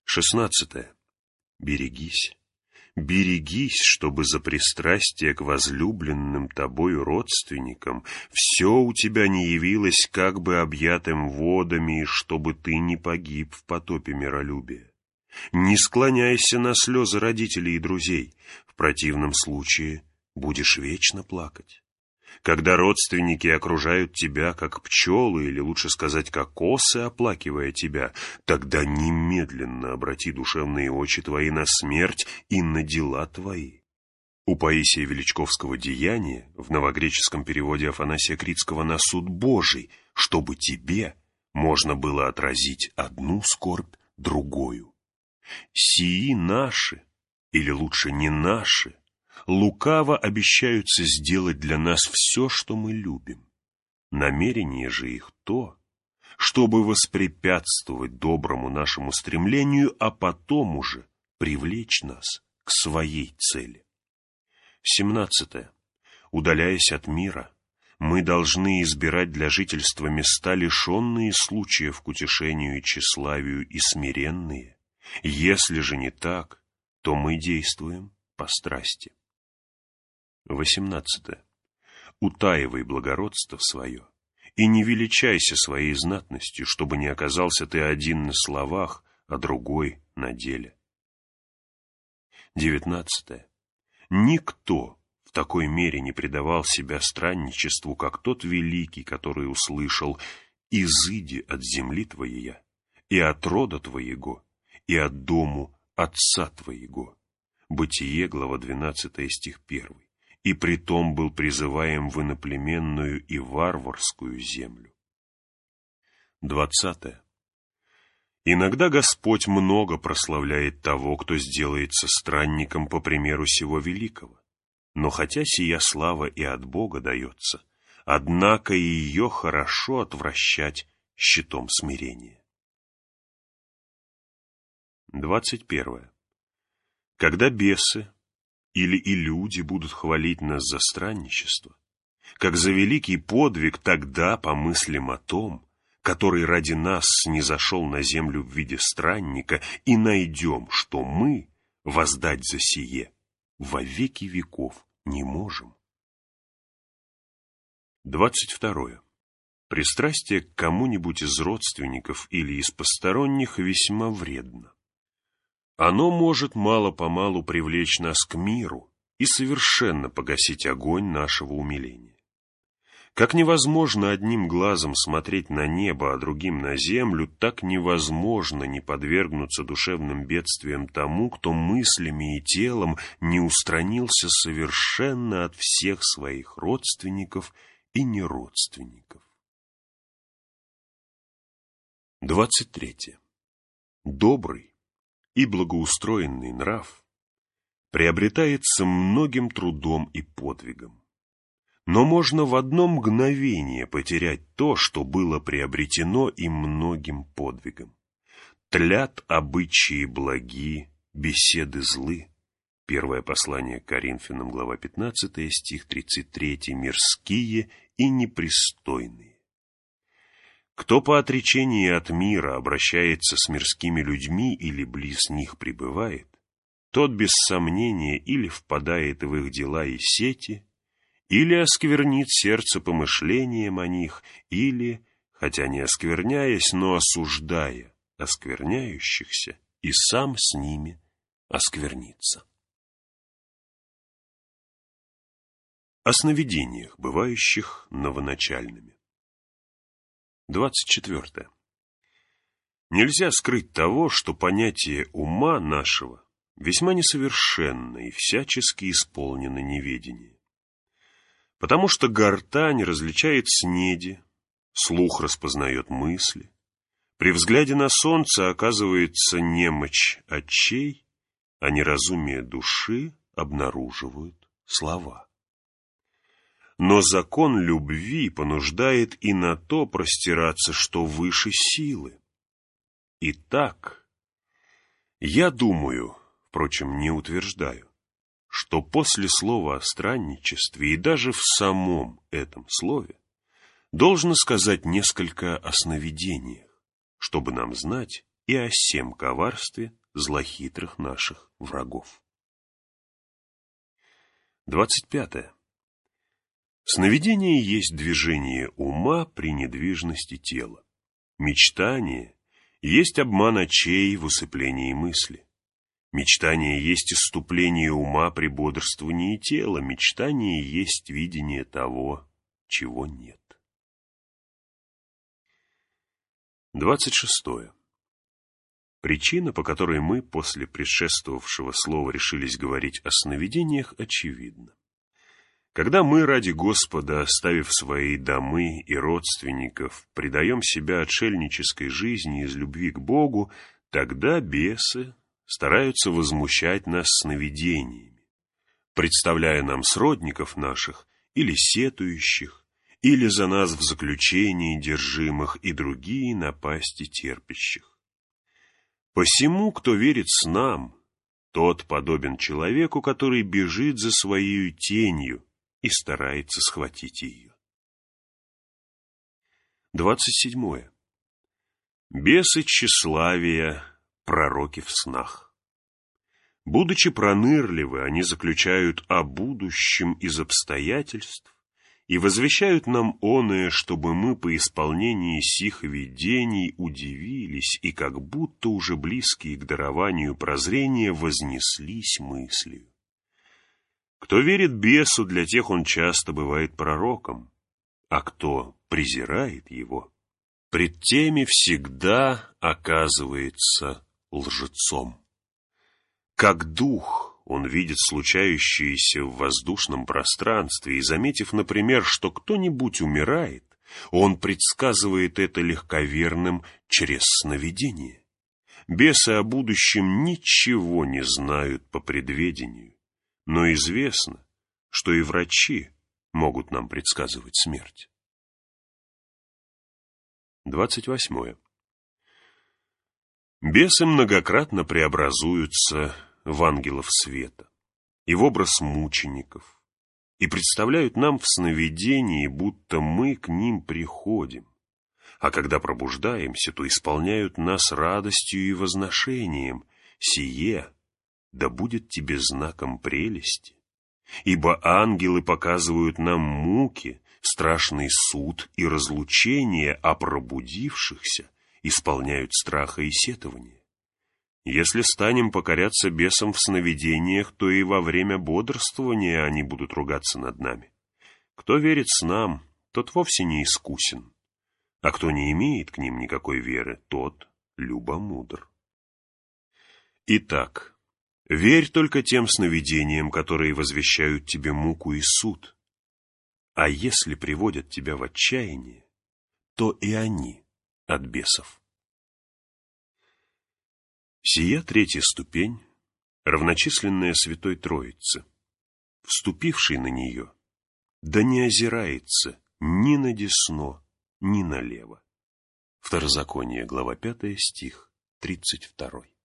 16. Берегись. Берегись, чтобы за пристрастие к возлюбленным тобою родственникам все у тебя не явилось как бы объятым водами, и чтобы ты не погиб в потопе миролюбия. Не склоняйся на слезы родителей и друзей, в противном случае будешь вечно плакать. Когда родственники окружают тебя, как пчелы, или лучше сказать, как осы, оплакивая тебя, тогда немедленно обрати душевные очи твои на смерть и на дела твои. У Паисия Величковского «Деяния» в новогреческом переводе Афанасия Критского «на суд Божий», чтобы тебе можно было отразить одну скорбь другую. Сии наши, или лучше не наши, лукаво обещаются сделать для нас все, что мы любим. Намерение же их то, чтобы воспрепятствовать доброму нашему стремлению, а потом уже привлечь нас к своей цели. 17. Удаляясь от мира, мы должны избирать для жительства места, лишенные случаев к утешению и тщеславию, и смиренные. Если же не так, то мы действуем по страсти. 18. Утаивай благородство свое, и не величайся своей знатностью, чтобы не оказался ты один на словах, а другой на деле. 19. Никто в такой мере не предавал себя странничеству, как тот великий, который услышал: «Изыди от земли твоей, и от рода твоего, и от дому отца твоего». Бытие, глава 12, стих 1. И притом был призываем в иноплеменную и варварскую землю. 20. Иногда Господь много прославляет того, кто сделается странником по примеру сего великого. Но хотя сия слава и от Бога дается, однако и ее хорошо отвращать щитом смирения. 21. Когда бесы или и люди будут хвалить нас за странничество, как за великий подвиг, тогда помыслим о том, который ради нас снизошел на землю в виде странника, и найдем, что мы воздать за сие во веки веков не можем. 22. Пристрастие к кому-нибудь из родственников или из посторонних весьма вредно. Оно может мало-помалу привлечь нас к миру и совершенно погасить огонь нашего умиления. Как невозможно одним глазом смотреть на небо, а другим на землю, так невозможно не подвергнуться душевным бедствиям тому, кто мыслями и телом не устранился совершенно от всех своих родственников и неродственников. 23. Добрый и благоустроенный нрав приобретается многим трудом и подвигом. Но можно в одно мгновение потерять то, что было приобретено им многим подвигом. Тлят обычаи благи, беседы злы. Первое послание к Коринфянам, глава 15, стих 33, мирские и непристойные. Кто по отречении от мира обращается с мирскими людьми или близ них пребывает, тот без сомнения или впадает в их дела и сети, или осквернит сердце помышлением о них, или, хотя не оскверняясь, но осуждая оскверняющихся, и сам с ними осквернится. О сновидениях, бывающих новоначальными. 24. Нельзя скрыть того, что понятие ума нашего весьма несовершенно и всячески исполнено неведением. Потому что гортань различает снеди, слух распознает мысли, при взгляде на солнце оказывается немочь очей, а неразумие души обнаруживают слова. Но закон любви понуждает и на то простираться, что выше силы. Итак, я думаю, впрочем, не утверждаю, что после слова о странничестве и даже в самом этом слове должно сказать несколько о сновидениях, чтобы нам знать и о сем коварстве злохитрых наших врагов. 25. Сновидение есть движение ума при недвижности тела. Мечтание есть обман очей в усыплении мысли. Мечтание есть исступление ума при бодрствовании тела. Мечтание есть видение того, чего нет. 26. Причина, по которой мы после предшествовавшего слова решились говорить о сновидениях, очевидна. Когда мы ради Господа, оставив свои домы и родственников, предаем себя отшельнической жизни из любви к Богу, тогда бесы стараются возмущать нас сновидениями, представляя нам сродников наших или сетующих, или за нас в заключении держимых и другие напасти терпящих. Посему, кто верит снам, тот подобен человеку, который бежит за своей тенью и старается схватить ее. 27. Бесы тщеславия, пророки в снах. Будучи пронырливы, они заключают о будущем из обстоятельств и возвещают нам оное, чтобы мы по исполнении сих видений удивились и как будто уже близкие к дарованию прозрения вознеслись мыслью. Кто верит бесу, для тех он часто бывает пророком, а кто презирает его, пред теми всегда оказывается лжецом. Как дух он видит случающееся в воздушном пространстве, и, заметив, например, что кто-нибудь умирает, он предсказывает это легковерным через сновидение. Бесы о будущем ничего не знают по предведению, но известно, что и врачи могут нам предсказывать смерть. 28. Бесы многократно преобразуются в ангелов света и в образ мучеников, и представляют нам в сновидении, будто мы к ним приходим, а когда пробуждаемся, то исполняют нас радостью и возношением. Сие да будет тебе знаком прелести, ибо ангелы показывают нам муки, страшный суд и разлучение, а пробудившихся исполняют страха и сетования. Если станем покоряться бесам в сновидениях, то и во время бодрствования они будут ругаться над нами. Кто верит снам, тот вовсе не искусен, а кто не имеет к ним никакой веры, тот любомудр. Итак, верь только тем сновидениям, которые возвещают тебе муку и суд, а если приводят тебя в отчаяние, то и они от бесов. Сия третья ступень, равночисленная Святой Троице. Вступивший на нее, да не озирается ни на десно, ни налево. Второзаконие, глава 5, стих 32.